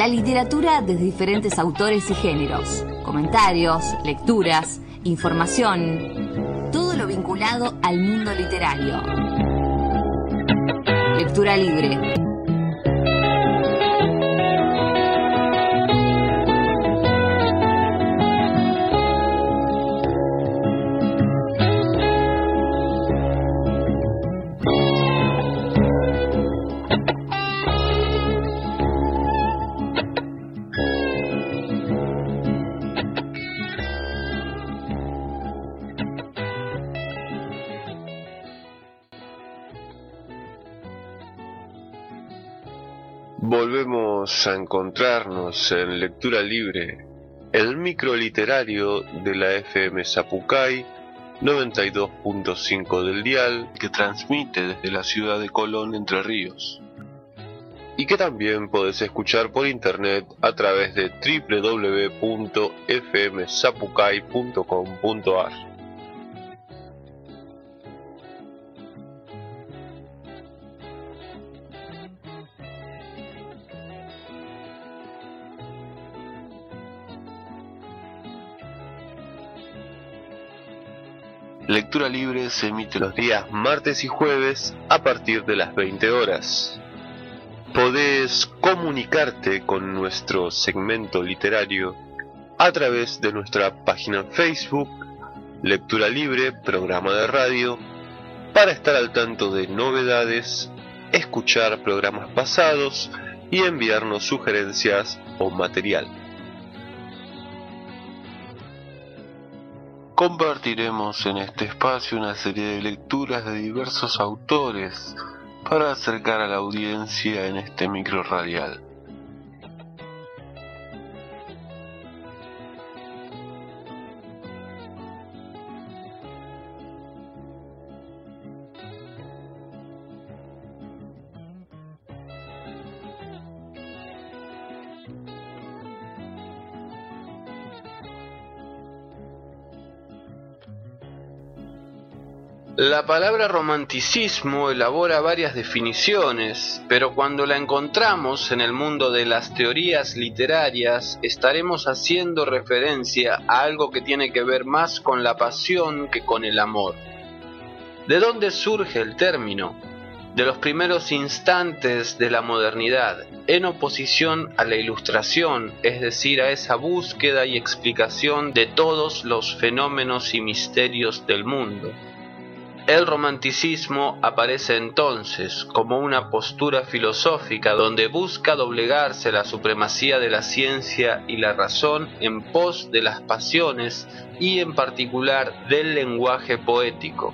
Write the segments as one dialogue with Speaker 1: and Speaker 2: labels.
Speaker 1: La literatura de diferentes autores y géneros, comentarios, lecturas, información, todo lo vinculado al mundo literario. Lectura libre.
Speaker 2: Volvemos a encontrarnos en Lectura Libre, el micro literario de la FM Zapucay 92.5 del dial, que transmite desde la ciudad de Colón, Entre Ríos, y que también podés escuchar por internet a través de www.fmzapucay.com.ar. Lectura Libre se emite los días martes y jueves a partir de las 20 horas. Podés comunicarte con nuestro segmento literario a través de nuestra página en Facebook, Lectura Libre, programa de radio, para estar al tanto de novedades, escuchar programas pasados y enviarnos sugerencias o material. Compartiremos en este espacio una serie de lecturas de diversos autores para acercar a la audiencia en este micro radial.
Speaker 3: La palabra romanticismo elabora varias definiciones, pero cuando la encontramos en el mundo de las teorías literarias, estaremos haciendo referencia a algo que tiene que ver más con la pasión que con el amor. ¿De dónde surge el término? De los primeros instantes de la modernidad, en oposición a la Ilustración, es decir, a esa búsqueda y explicación de todos los fenómenos y misterios del mundo. El romanticismo aparece entonces como una postura filosófica donde busca doblegarse la supremacía de la ciencia y la razón en pos de las pasiones y en particular del lenguaje poético.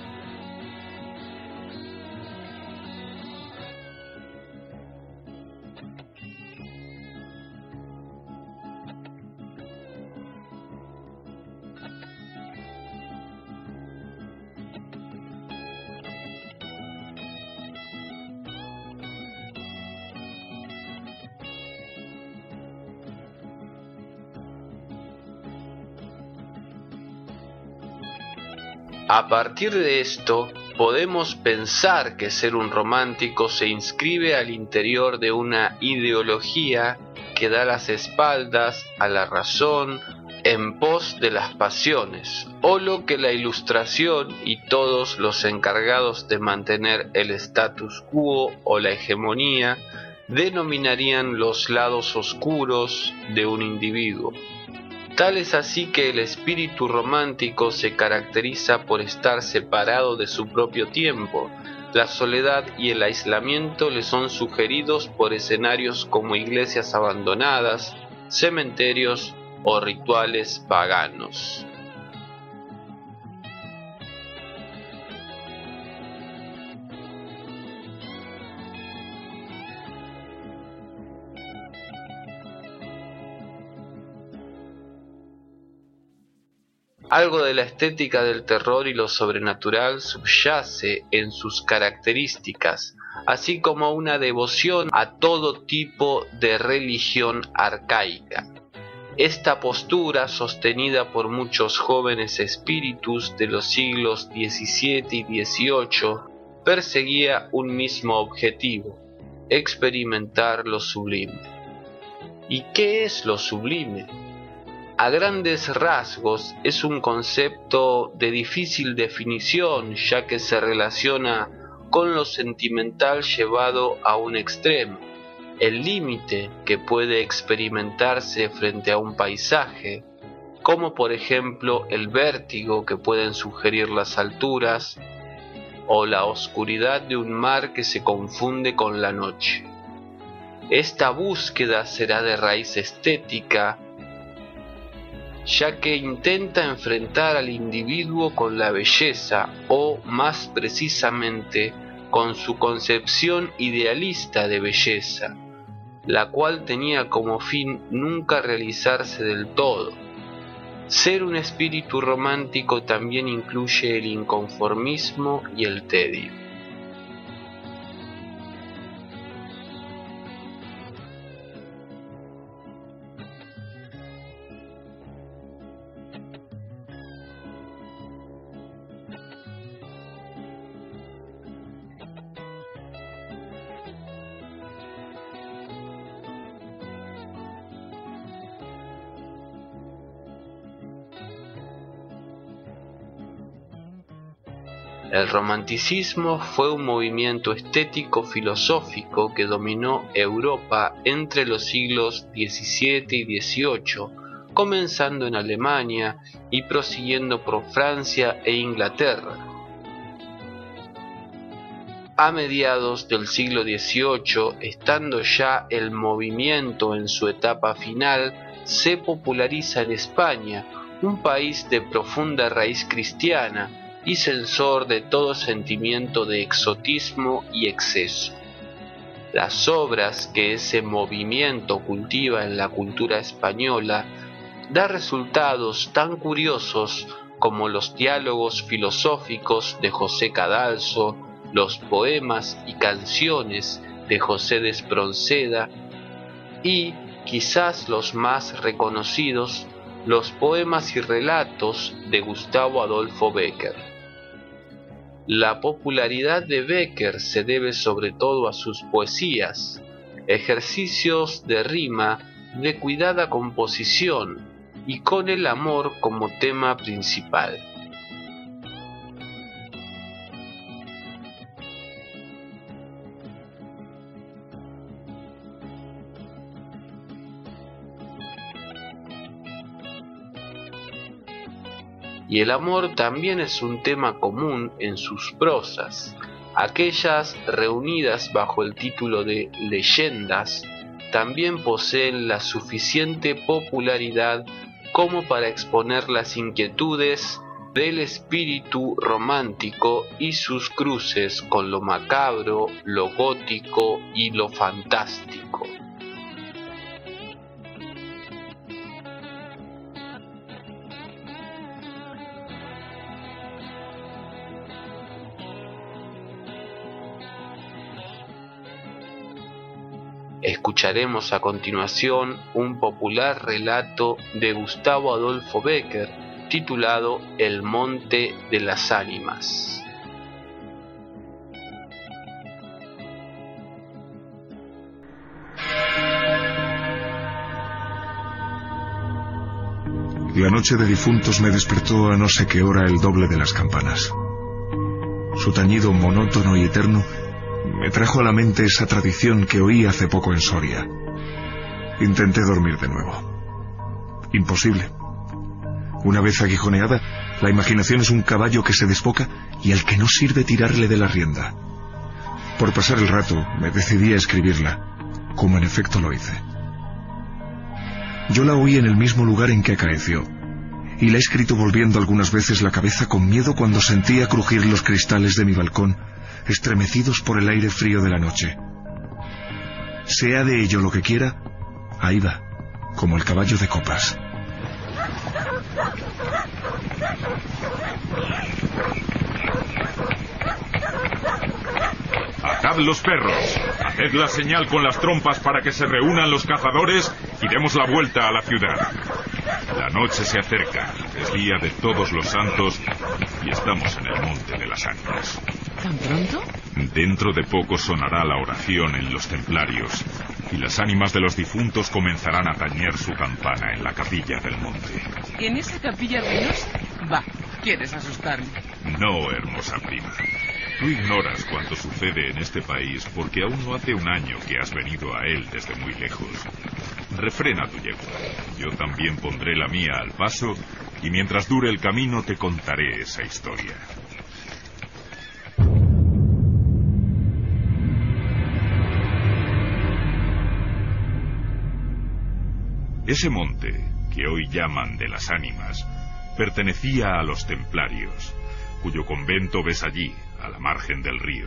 Speaker 3: A partir de esto, podemos pensar que ser un romántico se inscribe al interior de una ideología que da las espaldas a la razón en pos de las pasiones, o lo que la Ilustración y todos los encargados de mantener el status quo o la hegemonía denominarían los lados oscuros de un individuo. Tal es así que el espíritu romántico se caracteriza por estar separado de su propio tiempo. La soledad y el aislamiento le son sugeridos por escenarios como iglesias abandonadas, cementerios o rituales paganos. Algo de la estética del terror y lo sobrenatural subyace en sus características, así como una devoción a todo tipo de religión arcaica. Esta postura, sostenida por muchos jóvenes espíritus de los siglos XVII y XVIII, perseguía un mismo objetivo: experimentar lo sublime. ¿Y qué es lo sublime? A grandes rasgos es un concepto de difícil definición, ya que se relaciona con lo sentimental llevado a un extremo. El límite que puede experimentarse frente a un paisaje, como por ejemplo el vértigo que pueden sugerir las alturas, o la oscuridad de un mar que se confunde con la noche. Esta búsqueda será de raíz estética, ya que intenta enfrentar al individuo con la belleza, o más precisamente con su concepción idealista de belleza, la cual tenía como fin nunca realizarse del todo. Ser un espíritu romántico también incluye el inconformismo y el tedio. El romanticismo fue un movimiento estético-filosófico que dominó Europa entre los siglos XVII y XVIII, comenzando en Alemania y prosiguiendo por Francia e Inglaterra. A mediados del siglo XVIII, estando ya el movimiento en su etapa final, se populariza en España, un país de profunda raíz cristiana y censor de todo sentimiento de exotismo y exceso. Las obras que ese movimiento cultiva en la cultura española da resultados tan curiosos como los diálogos filosóficos de José Cadalso, los poemas y canciones de José de Espronceda y, quizás los más reconocidos, los poemas y relatos de Gustavo Adolfo Bécquer. La popularidad de Bécquer se debe sobre todo a sus poesías, ejercicios de rima de cuidada composición y con el amor como tema principal. Y el amor también es un tema común en sus prosas. Aquellas reunidas bajo el título de leyendas también poseen la suficiente popularidad como para exponer las inquietudes del espíritu romántico y sus cruces con lo macabro, lo gótico y lo fantástico. Escucharemos a continuación un popular relato de Gustavo Adolfo Bécquer titulado El Monte de las Ánimas.
Speaker 4: La noche de difuntos me despertó a no sé qué hora el doble de las campanas. Su tañido monótono y eterno me trajo a la mente esa tradición que oí hace poco en Soria. Intenté dormir de nuevo. Imposible. Una vez aguijoneada, la imaginación es un caballo que se desboca y al que no sirve tirarle de la rienda. Por pasar el rato, me decidí a escribirla, como en efecto lo hice. Yo la oí en el mismo lugar en que acaeció, y la he escrito volviendo algunas veces la cabeza con miedo cuando sentía crujir los cristales de mi balcón, estremecidos por el aire frío de la noche. Sea de ello lo que quiera, ahí va, como el caballo de copas.
Speaker 5: Atad los perros, haced la señal con las trompas para que se reúnan los cazadores y demos la vuelta a la ciudad. La noche se acerca, es día de Todos los Santos y estamos en el Monte de las Ánimas.
Speaker 6: ¿Tan pronto?
Speaker 5: Dentro de poco sonará la oración en los templarios y las ánimas de los difuntos comenzarán a tañer su campana en la capilla del monte.
Speaker 6: ¿En esa capilla ruinosa? Va, ¿quieres asustarme?
Speaker 5: No, hermosa prima. Tú ignoras cuánto sucede en este país porque aún no hace un año que has venido a él desde muy lejos. Refrena tu yegua. Yo también pondré la mía al paso y mientras dure el camino te contaré esa historia. Ese monte, que hoy llaman de las ánimas, pertenecía a los templarios, cuyo convento ves allí, a la margen del río.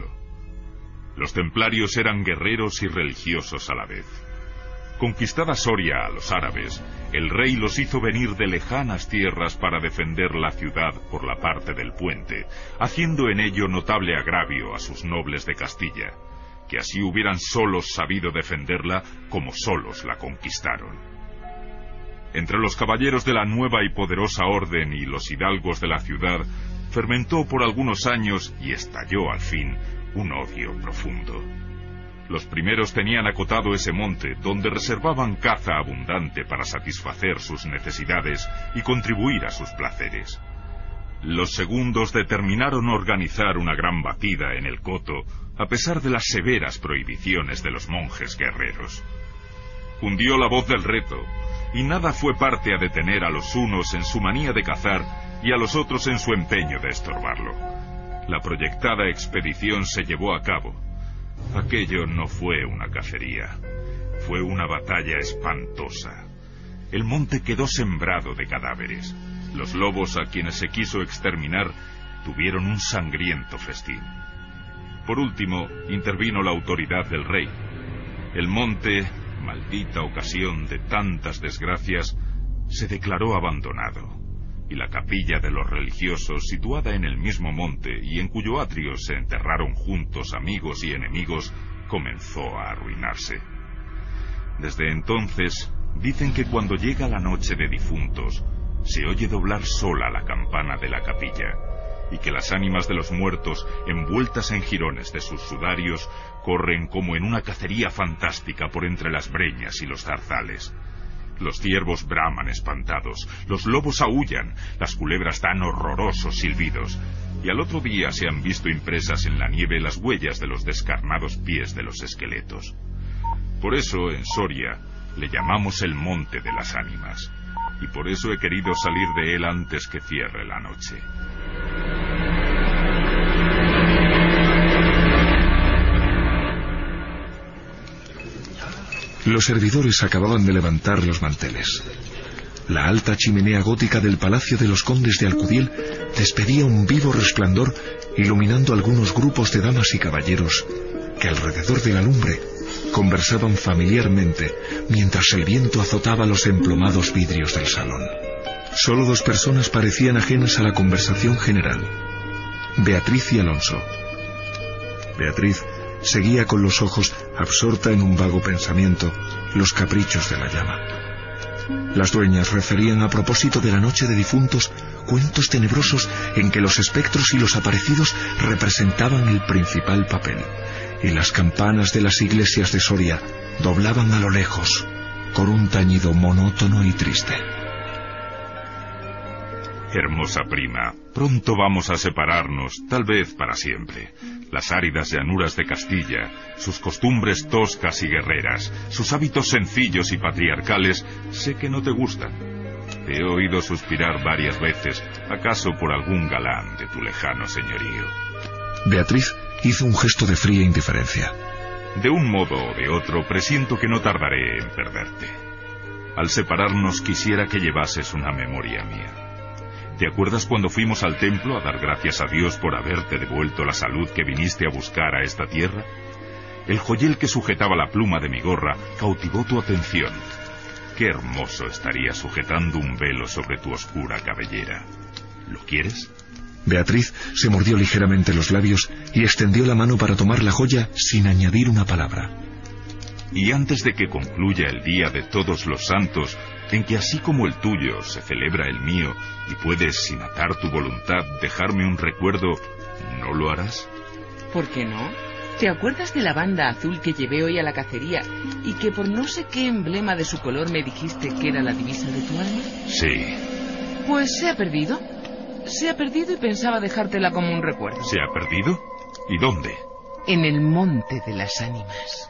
Speaker 5: Los templarios eran guerreros y religiosos a la vez. Conquistada Soria a los árabes, el rey los hizo venir de lejanas tierras para defender la ciudad por la parte del puente, haciendo en ello notable agravio a sus nobles de Castilla, que así hubieran solos sabido defenderla como solos la conquistaron. Entre los caballeros de la nueva y poderosa orden y los hidalgos de la ciudad, fermentó por algunos años y estalló al fin un odio profundo. Los primeros tenían acotado ese monte, donde reservaban caza abundante para satisfacer sus necesidades y contribuir a sus placeres. Los segundos determinaron organizar una gran batida en el coto, a pesar de las severas prohibiciones de los monjes guerreros. Cundió la voz del reto, y nada fue parte a detener a los unos en su manía de cazar y a los otros en su empeño de estorbarlo. La proyectada expedición se llevó a cabo. Aquello no fue una cacería, fue una batalla espantosa. El monte quedó sembrado de cadáveres. Los lobos a quienes se quiso exterminar tuvieron un sangriento festín. Por último, intervino la autoridad del rey. El monte, maldita ocasión de tantas desgracias, se declaró abandonado, y la capilla de los religiosos, situada en el mismo monte y en cuyo atrio se enterraron juntos amigos y enemigos, comenzó a arruinarse. Desde entonces, dicen que cuando llega la noche de difuntos, se oye doblar sola la campana de la capilla, y que las ánimas de los muertos, envueltas en jirones de sus sudarios, corren como en una cacería fantástica por entre las breñas y los zarzales. Los ciervos braman espantados, los lobos aúllan, las culebras dan horrorosos silbidos, y al otro día se han visto impresas en la nieve las huellas de los descarnados pies de los esqueletos. Por eso, en Soria, le llamamos el Monte de las Ánimas, y por eso he querido salir de él antes que cierre la noche.
Speaker 4: Los servidores acababan de levantar los manteles. La alta chimenea gótica del Palacio de los Condes de Alcudiel despedía un vivo resplandor, iluminando algunos grupos de damas y caballeros que alrededor de la lumbre conversaban familiarmente mientras el viento azotaba los emplomados vidrios del salón. Solo dos personas parecían ajenas a la conversación general: Beatriz y Alonso. Beatriz seguía con los ojos, absorta en un vago pensamiento, los caprichos de la llama. Las dueñas referían a propósito de la noche de difuntos cuentos tenebrosos en que los espectros y los aparecidos representaban el principal papel, y las campanas de las iglesias de Soria doblaban a lo lejos, con un tañido monótono y triste.
Speaker 5: Hermosa prima, pronto vamos a separarnos, tal vez para siempre. Las áridas llanuras de Castilla, sus costumbres toscas y guerreras, sus hábitos sencillos y patriarcales, sé que no te gustan. Te he oído suspirar varias veces, acaso por algún galán de tu lejano señorío.
Speaker 4: Beatriz hizo un gesto de fría indiferencia.
Speaker 5: De un modo o de otro, presiento que no tardaré en perderte. Al separarnos quisiera que llevases una memoria mía. ¿Te acuerdas cuando fuimos al templo a dar gracias a Dios por haberte devuelto la salud que viniste a buscar a esta tierra? El joyel que sujetaba la pluma de mi gorra cautivó tu atención. Qué hermoso estaría sujetando un velo sobre tu oscura cabellera. ¿Lo quieres?
Speaker 4: Beatriz se mordió ligeramente los labios y extendió la mano para tomar la joya sin añadir una palabra.
Speaker 5: Y antes de que concluya el día de todos los santos, en que así como el tuyo se celebra el mío, y puedes, sin atar tu voluntad, dejarme un recuerdo, ¿no lo harás?
Speaker 6: ¿Por qué no? ¿Te acuerdas de la banda azul que llevé hoy a la cacería y que por no sé qué emblema de su color me dijiste que era la divisa de tu alma?
Speaker 5: Sí.
Speaker 6: Pues se ha perdido. Se ha perdido y pensaba dejártela como un recuerdo.
Speaker 5: ¿Se ha perdido? ¿Y dónde?
Speaker 6: En el Monte de las Ánimas.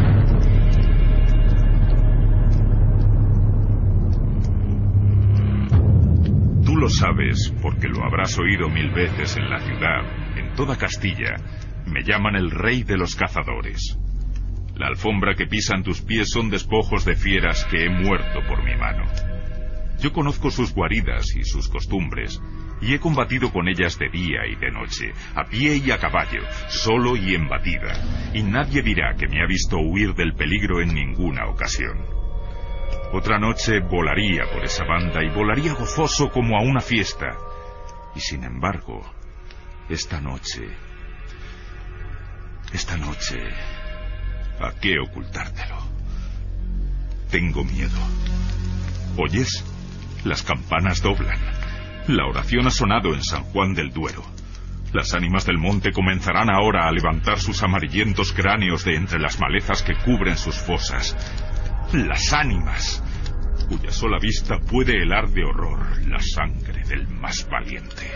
Speaker 5: Tú lo sabes, porque lo habrás oído 1000 veces en la ciudad, en toda Castilla. Me llaman el rey de los cazadores. La alfombra que pisan tus pies son despojos de fieras que he muerto por mi mano. Yo conozco sus guaridas y sus costumbres, y he combatido con ellas de día y de noche, a pie y a caballo, solo y en batida, y nadie dirá que me ha visto huir del peligro en ninguna ocasión. Otra noche volaría por esa banda y volaría gozoso como a una fiesta. Y sin embargo, esta noche, ¿a qué ocultártelo? Tengo miedo. ¿Oyes? Las campanas doblan. La oración ha sonado en San Juan del Duero. Las ánimas del monte comenzarán ahora a levantar sus amarillentos cráneos de entre las malezas que cubren sus fosas. Las ánimas, cuya sola vista puede helar de horror la sangre del más valiente.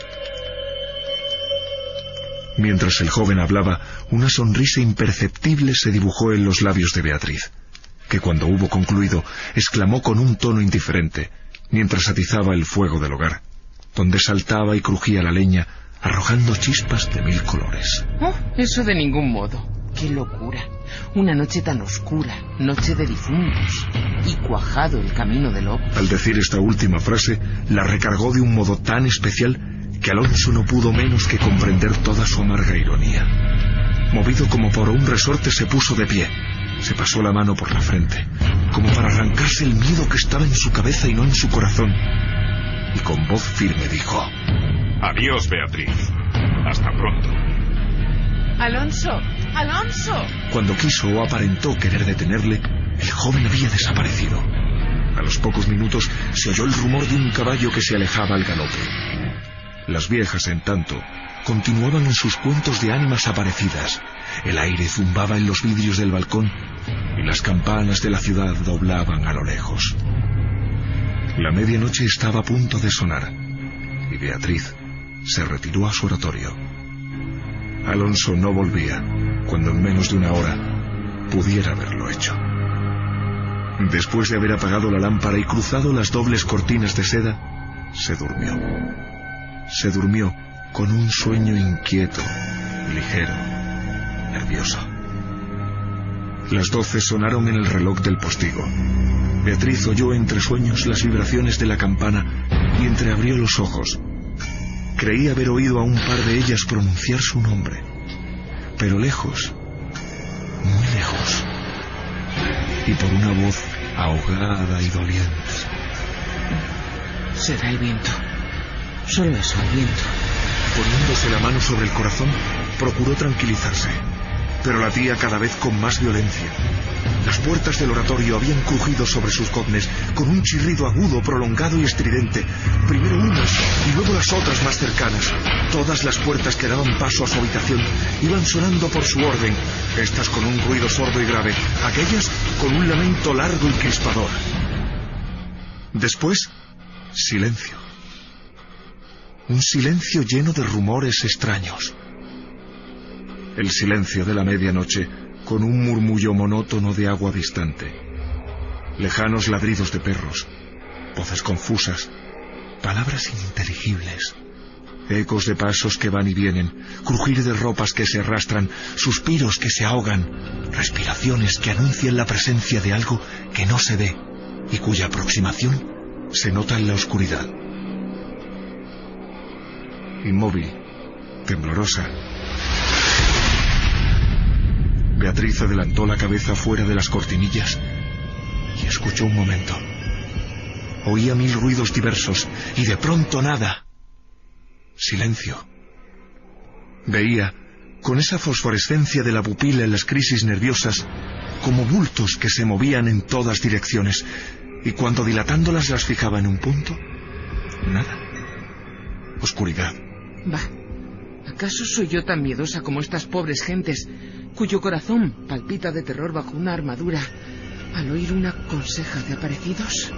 Speaker 4: Mientras el joven hablaba, una sonrisa imperceptible se dibujó en los labios de Beatriz, que cuando hubo concluido, exclamó con un tono indiferente, mientras atizaba el fuego del hogar, donde saltaba y crujía la leña, arrojando chispas de 1000 colores.
Speaker 6: Oh, eso de ningún modo. ¡Qué locura! Una noche tan oscura, noche de difuntos, y cuajado el camino del lobo.
Speaker 4: Al decir esta última frase, la recargó de un modo tan especial que Alonso no pudo menos que comprender toda su amarga ironía. Movido como por un resorte, se puso de pie. Se pasó la mano por la frente, como para arrancarse el miedo que estaba en su cabeza y no en su corazón. Y con voz firme dijo:
Speaker 5: Adiós, Beatriz. Hasta pronto.
Speaker 6: ¡Alonso! ¡Alonso!
Speaker 4: Cuando quiso o aparentó querer detenerle, el joven había desaparecido. A los pocos minutos se oyó el rumor de un caballo que se alejaba al galope. Las viejas, en tanto, continuaban en sus cuentos de ánimas aparecidas. El aire zumbaba en los vidrios del balcón y las campanas de la ciudad doblaban a lo lejos. La medianoche estaba a punto de sonar y Beatriz se retiró a su oratorio. Alonso no volvía cuando en menos de una hora pudiera haberlo hecho. Después de haber apagado la lámpara y cruzado las dobles cortinas de seda, se durmió. Se durmió con un sueño inquieto, ligero, nervioso. Las 12 sonaron en el reloj del postigo. Beatriz oyó entre sueños las vibraciones de la campana y entreabrió los ojos. Creía haber oído a un par de ellas pronunciar su nombre, pero lejos, muy lejos, y por una voz ahogada y doliente.
Speaker 6: Será el viento. Solo eso, el viento.
Speaker 4: Poniéndose la mano sobre el corazón, procuró tranquilizarse, pero latía cada vez con más violencia. Las puertas del oratorio habían crujido sobre sus goznes con un chirrido agudo, prolongado y estridente. Primero unas y luego las otras más cercanas. Todas las puertas que daban paso a su habitación iban sonando por su orden, estas con un ruido sordo y grave, aquellas con un lamento largo y crispador. Después, silencio. Un silencio lleno de rumores extraños. El silencio de la medianoche, con un murmullo monótono de agua distante. Lejanos ladridos de perros, voces confusas, palabras ininteligibles, ecos de pasos que van y vienen, crujir de ropas que se arrastran, suspiros que se ahogan, respiraciones que anuncian la presencia de algo que no se ve y cuya aproximación se nota en la oscuridad. Inmóvil, temblorosa, Beatriz adelantó la cabeza fuera de las cortinillas y escuchó un momento. Oía 1000 ruidos diversos y de pronto nada. Silencio. Veía, con esa fosforescencia de la pupila en las crisis nerviosas, como bultos que se movían en todas direcciones, y cuando dilatándolas las fijaba en un punto, nada. Oscuridad.
Speaker 6: Va. ¿Acaso soy yo tan miedosa como estas pobres gentes, cuyo corazón palpita de terror bajo una armadura al oír una conseja de aparecidos?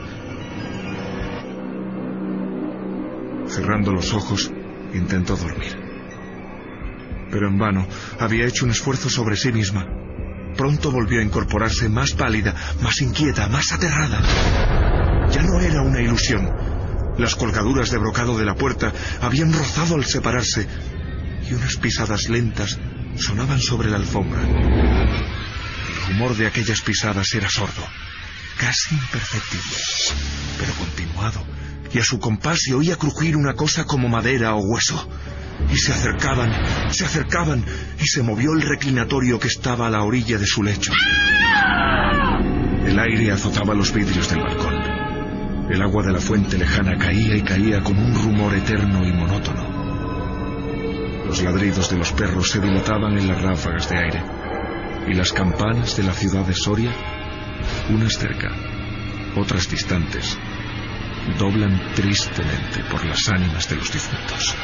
Speaker 4: Cerrando los ojos, intentó dormir. Pero en vano. Había hecho un esfuerzo sobre sí misma. Pronto volvió a incorporarse más pálida, más inquieta, más aterrada. Ya no era una ilusión. Las colgaduras de brocado de la puerta habían rozado al separarse, y unas pisadas lentas sonaban sobre la alfombra. El rumor de aquellas pisadas era sordo, casi imperceptible, pero continuado, y a su compás se oía crujir una cosa como madera o hueso. Y se acercaban, y se movió el reclinatorio que estaba a la orilla de su lecho. El aire azotaba los vidrios del balcón. El agua de la fuente lejana caía y caía con un rumor eterno y monótono. Los ladridos de los perros se dilataban en las ráfagas de aire, y las campanas de la ciudad de Soria, unas cerca, otras distantes, doblan tristemente por las ánimas de los difuntos.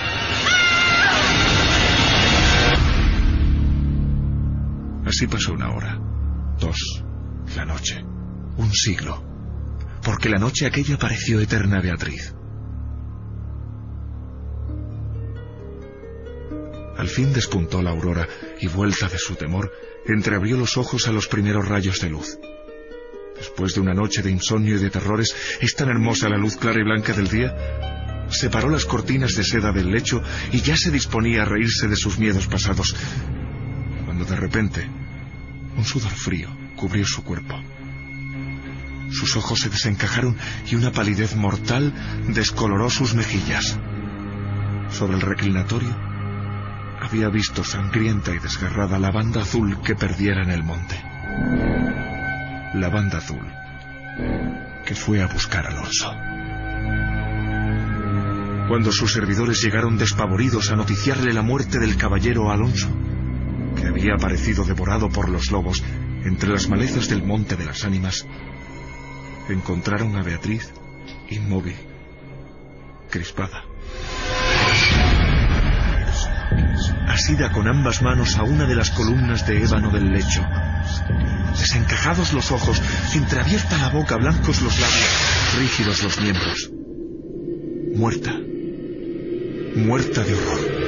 Speaker 4: Así pasó una hora, 2, la noche, un siglo, porque la noche aquella pareció eterna a Beatriz. Al fin despuntó la aurora y, vuelta de su temor, entreabrió los ojos a los primeros rayos de luz. Después de una noche de insomnio y de terrores, ¿es tan hermosa la luz clara y blanca del día? Separó las cortinas de seda del lecho y ya se disponía a reírse de sus miedos pasados, cuando de repente un sudor frío cubrió su cuerpo. Sus ojos se desencajaron y una palidez mortal descoloró sus mejillas. Sobre el reclinatorio había visto sangrienta y desgarrada la banda azul que perdiera en el monte. La banda azul que fue a buscar a Alonso. Cuando sus servidores llegaron despavoridos a noticiarle la muerte del caballero Alonso, que había aparecido devorado por los lobos entre las malezas del Monte de las Ánimas, encontraron a Beatriz inmóvil, crispada, asida con ambas manos a una de las columnas de ébano del lecho, desencajados los ojos, entreabierta la boca, blancos los labios, rígidos los miembros. Muerta, muerta de horror.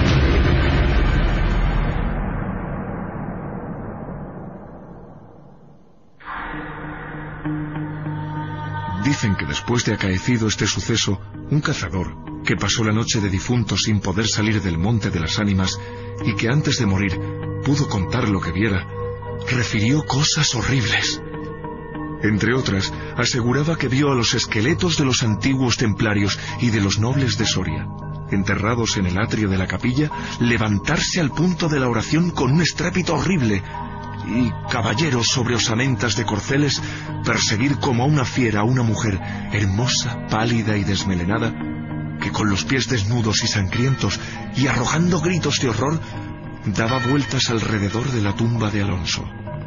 Speaker 4: Dicen que después de acaecido este suceso, un cazador, que pasó la noche de difuntos sin poder salir del Monte de las Ánimas y que antes de morir pudo contar lo que viera, refirió cosas horribles. Entre otras, aseguraba que vio a los esqueletos de los antiguos templarios y de los nobles de Soria, enterrados en el atrio de la capilla, levantarse al punto de la oración con un estrépito horrible, y caballeros sobre osamentas de corceles perseguir como a una fiera a una mujer hermosa, pálida y desmelenada, que con los pies desnudos y sangrientos y arrojando gritos de horror daba vueltas alrededor de la tumba de Alonso.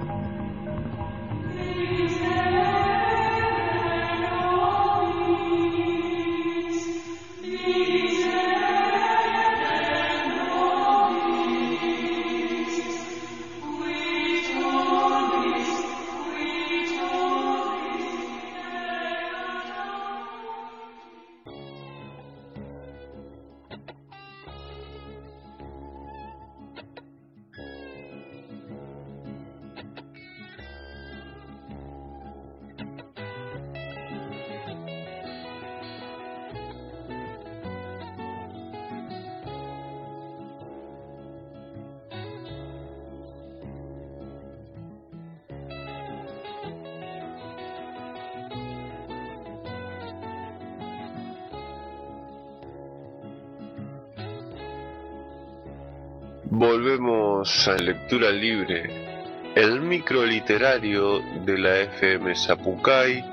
Speaker 2: Volvemos a Lectura Libre, el microliterario de la FM Sapucay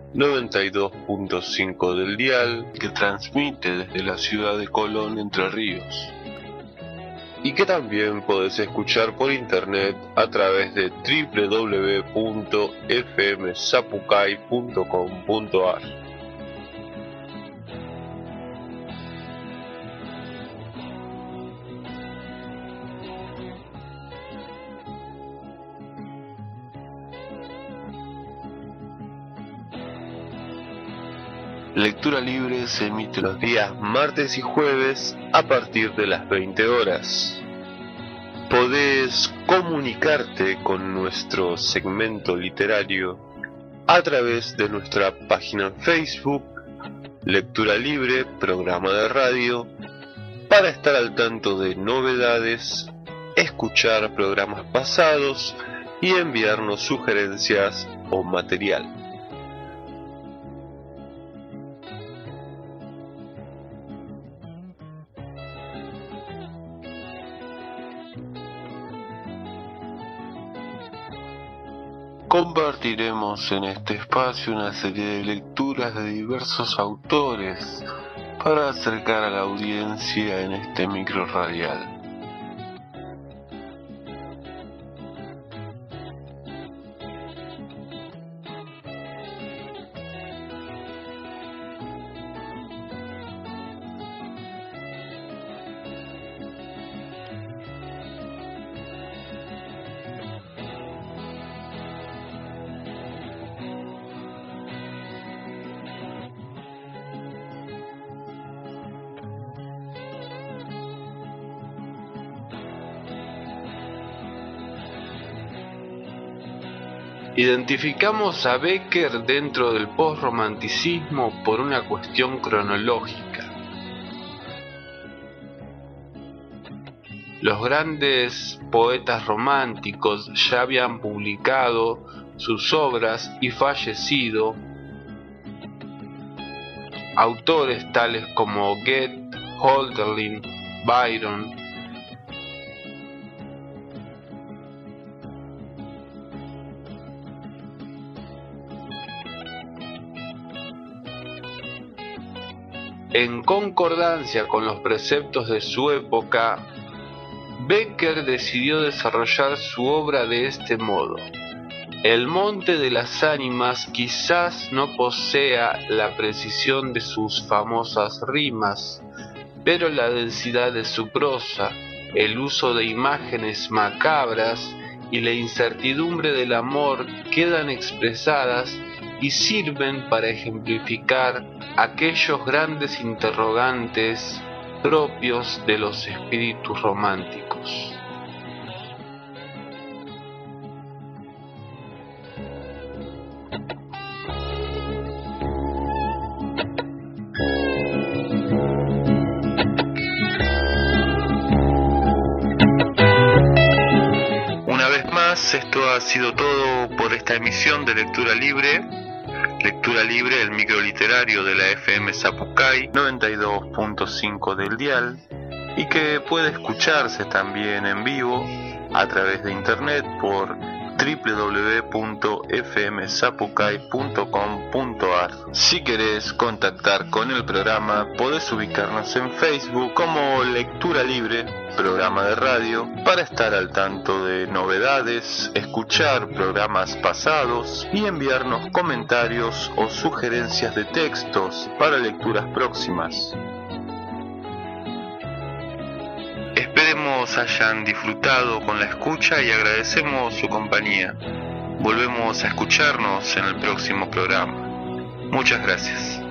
Speaker 2: 92.5 del dial, que transmite desde la ciudad de Colón, Entre Ríos, y que también podés escuchar por internet a través de www.fmsapucay.com.ar. Lectura Libre se emite los días martes y jueves a partir de las 20 horas. Podés comunicarte con nuestro segmento literario a través de nuestra página en Facebook, Lectura Libre, programa de radio, para estar al tanto de novedades, escuchar programas pasados y enviarnos sugerencias o material. Compartiremos en este espacio una serie de lecturas de diversos autores para acercar a la audiencia en este micro radial. Identificamos a Becker dentro del postromanticismo por una cuestión cronológica. Los grandes poetas románticos ya habían publicado sus obras y fallecido. Autores tales como Goethe, Hölderlin, Byron. En concordancia con los preceptos de su época, Becker decidió desarrollar su obra de este modo. El Monte de las Ánimas quizás no posea la precisión de sus famosas rimas, pero la densidad de su prosa, el uso de imágenes macabras y la incertidumbre del amor quedan expresadas y sirven para ejemplificar aquellos grandes interrogantes propios de los espíritus románticos. Una vez más, esto ha sido todo por esta emisión de Lectura Libre. Lectura Libre, el micro literario de la FM Zapucay 92.5 del dial, y que puede escucharse también en vivo a través de internet por www.fmzapucay.com.ar. Si querés contactar con el programa, podés ubicarnos en Facebook como Lectura Libre, programa de radio, para estar al tanto de novedades, escuchar programas pasados y enviarnos comentarios o sugerencias de textos para lecturas próximas. Esperemos hayan disfrutado con la escucha y agradecemos su compañía. Volvemos a escucharnos en el próximo programa. Muchas gracias.